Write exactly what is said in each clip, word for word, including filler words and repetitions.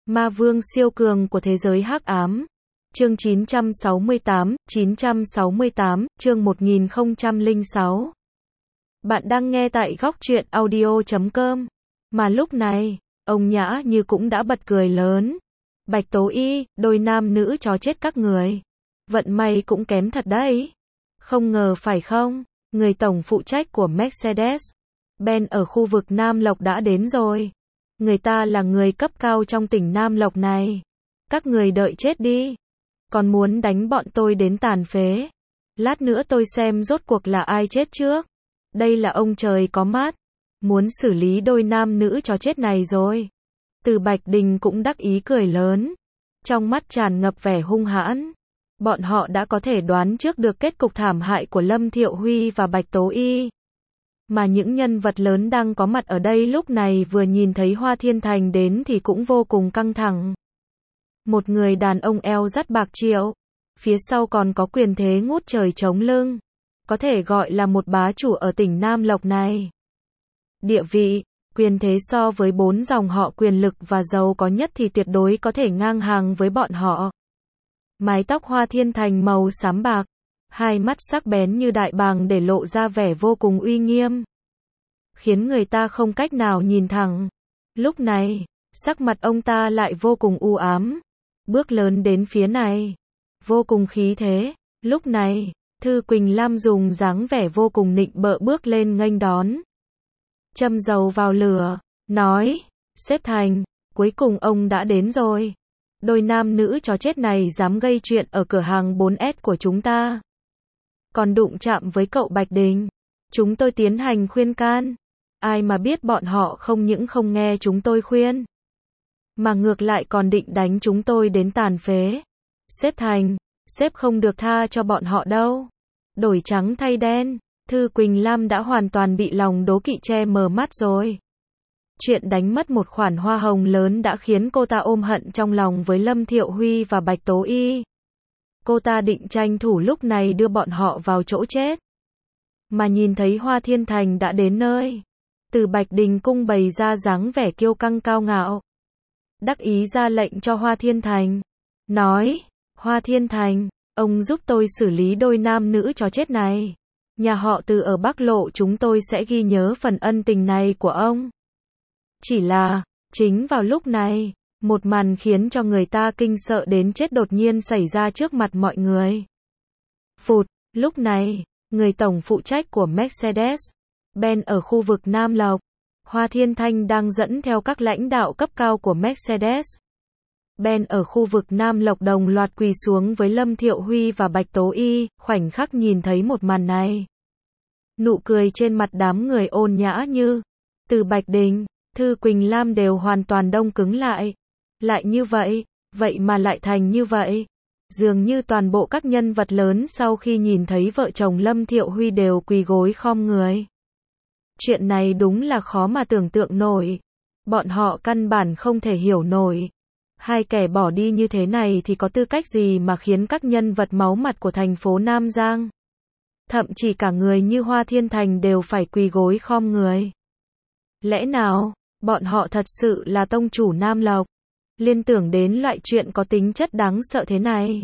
Ma vương siêu cường của thế giới hắc ám. Chương chín trăm sáu mươi tám, chín trăm sáu mươi tám, chương một nghìn không trăm lẻ sáu. Bạn đang nghe tại góc truyện audio chấm com. Mà lúc này, ông Nhã Như cũng đã bật cười lớn. Bạch Tố Y, đôi nam nữ chó chết các người. Vận may cũng kém thật đấy. Không ngờ phải không? Người tổng phụ trách của Mercedes-Benz ở khu vực Nam Lộc đã đến rồi. Người ta là người cấp cao trong tỉnh Nam Lộc này. Các người đợi chết đi. Còn muốn đánh bọn tôi đến tàn phế. Lát nữa tôi xem rốt cuộc là ai chết trước. Đây là ông trời có mắt. Muốn xử lý đôi nam nữ chó chết này rồi. Từ Bạch Đình cũng đắc ý cười lớn. Trong mắt tràn ngập vẻ hung hãn. Bọn họ đã có thể đoán trước được kết cục thảm hại của Lâm Thiệu Huy và Bạch Tố Y. Mà những nhân vật lớn đang có mặt ở đây lúc này vừa nhìn thấy Hoa Thiên Thành đến thì cũng vô cùng căng thẳng. Một người đàn ông eo dắt bạc triệu, phía sau còn có quyền thế ngút trời chống lưng, có thể gọi là một bá chủ ở tỉnh Nam Lộc này. Địa vị, quyền thế so với bốn dòng họ quyền lực và giàu có nhất thì tuyệt đối có thể ngang hàng với bọn họ. Mái tóc Hoa Thiên Thành màu xám bạc, hai mắt sắc bén như đại bàng để lộ ra vẻ vô cùng uy nghiêm, khiến người ta không cách nào nhìn thẳng. Lúc này, sắc mặt ông ta lại vô cùng u ám, bước lớn đến phía này, vô cùng khí thế. Lúc này, Thư Quỳnh Lam dùng dáng vẻ vô cùng nịnh bợ bước lên nghênh đón. Châm dầu vào lửa, nói, sếp Thành, cuối cùng ông đã đến rồi. Đôi nam nữ chó chết này dám gây chuyện ở cửa hàng bốn S của chúng ta. Còn đụng chạm với cậu Bạch Đình. Chúng tôi tiến hành khuyên can. Ai mà biết bọn họ không những không nghe chúng tôi khuyên, mà ngược lại còn định đánh chúng tôi đến tàn phế. Sếp Thành, sếp không được tha cho bọn họ đâu. Đổi trắng thay đen, Thư Quỳnh Lam đã hoàn toàn bị lòng đố kỵ che mờ mắt rồi. Chuyện đánh mất một khoản hoa hồng lớn đã khiến cô ta ôm hận trong lòng với Lâm Thiệu Huy và Bạch Tố Y. Cô ta định tranh thủ lúc này đưa bọn họ vào chỗ chết. Mà nhìn thấy Hoa Thiên Thành đã đến nơi, Từ Bạch Đình cung bày ra dáng vẻ kiêu căng cao ngạo, đắc ý ra lệnh cho Hoa Thiên Thành, nói, Hoa Thiên Thành, ông giúp tôi xử lý đôi nam nữ chó chết này. Nhà họ Từ ở Bắc Lộ chúng tôi sẽ ghi nhớ phần ân tình này của ông. Chỉ là, chính vào lúc này, một màn khiến cho người ta kinh sợ đến chết đột nhiên xảy ra trước mặt mọi người. Phụt, lúc này, người tổng phụ trách của Mercedes-Benz ở khu vực Nam Lộc, Hoa Thiên Thanh đang dẫn theo các lãnh đạo cấp cao của Mercedes-Benz ở khu vực Nam Lộc đồng loạt quỳ xuống với Lâm Thiệu Huy và Bạch Tố Y, khoảnh khắc nhìn thấy một màn này. Nụ cười trên mặt đám người ôn nhã như, Từ Bạch Đình, Thư Quỳnh Lam đều hoàn toàn đông cứng lại. Lại như vậy, vậy mà lại thành như vậy. Dường như toàn bộ các nhân vật lớn sau khi nhìn thấy vợ chồng Lâm Thiệu Huy đều quỳ gối khom người. Chuyện này đúng là khó mà tưởng tượng nổi. Bọn họ căn bản không thể hiểu nổi. Hai kẻ bỏ đi như thế này thì có tư cách gì mà khiến các nhân vật máu mặt của thành phố Nam Giang, thậm chí cả người như Hoa Thiên Thành đều phải quỳ gối khom người. Lẽ nào, bọn họ thật sự là tông chủ Nam Lộc, liên tưởng đến loại chuyện có tính chất đáng sợ thế này.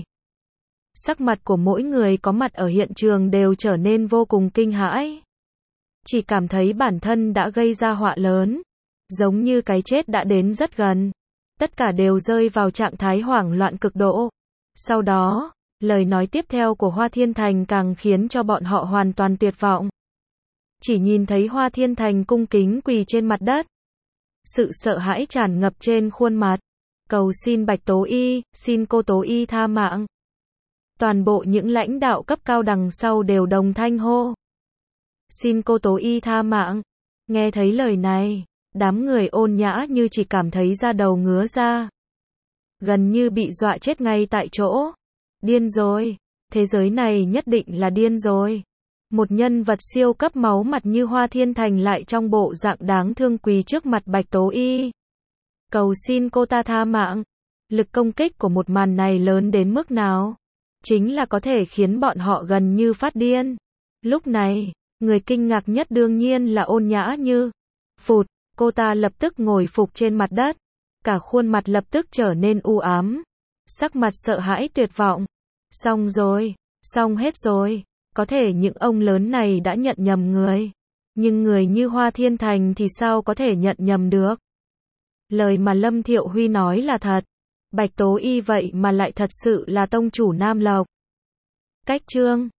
Sắc mặt của mỗi người có mặt ở hiện trường đều trở nên vô cùng kinh hãi. Chỉ cảm thấy bản thân đã gây ra họa lớn, giống như cái chết đã đến rất gần. Tất cả đều rơi vào trạng thái hoảng loạn cực độ. Sau đó, lời nói tiếp theo của Hoa Thiên Thành càng khiến cho bọn họ hoàn toàn tuyệt vọng. Chỉ nhìn thấy Hoa Thiên Thành cung kính quỳ trên mặt đất. Sự sợ hãi tràn ngập trên khuôn mặt. Cầu xin Bạch Tố Y, xin cô Tố Y tha mạng. Toàn bộ những lãnh đạo cấp cao đằng sau đều đồng thanh hô, xin cô Tố Y tha mạng. Nghe thấy lời này, đám người ôn nhã như chỉ cảm thấy da đầu ngứa ra, gần như bị dọa chết ngay tại chỗ. Điên rồi, thế giới này nhất định là điên rồi. Một nhân vật siêu cấp máu mặt như Hoa Thiên Thành lại trong bộ dạng đáng thương quỳ trước mặt Bạch Tố Y, cầu xin cô ta tha mạng. Lực công kích của một màn này lớn đến mức nào? Chính là có thể khiến bọn họ gần như phát điên. Lúc này, người kinh ngạc nhất đương nhiên là ôn nhã như. Phụt, cô ta lập tức ngồi phục trên mặt đất, cả khuôn mặt lập tức trở nên u ám, sắc mặt sợ hãi tuyệt vọng. Xong rồi, xong hết rồi, có thể những ông lớn này đã nhận nhầm người. Nhưng người như Hoa Thiên Thành thì sao có thể nhận nhầm được? Lời mà Lâm Thiệu Huy nói là thật. Bạch Tố Y vậy mà lại thật sự là tông chủ Nam Lộc. Cách chương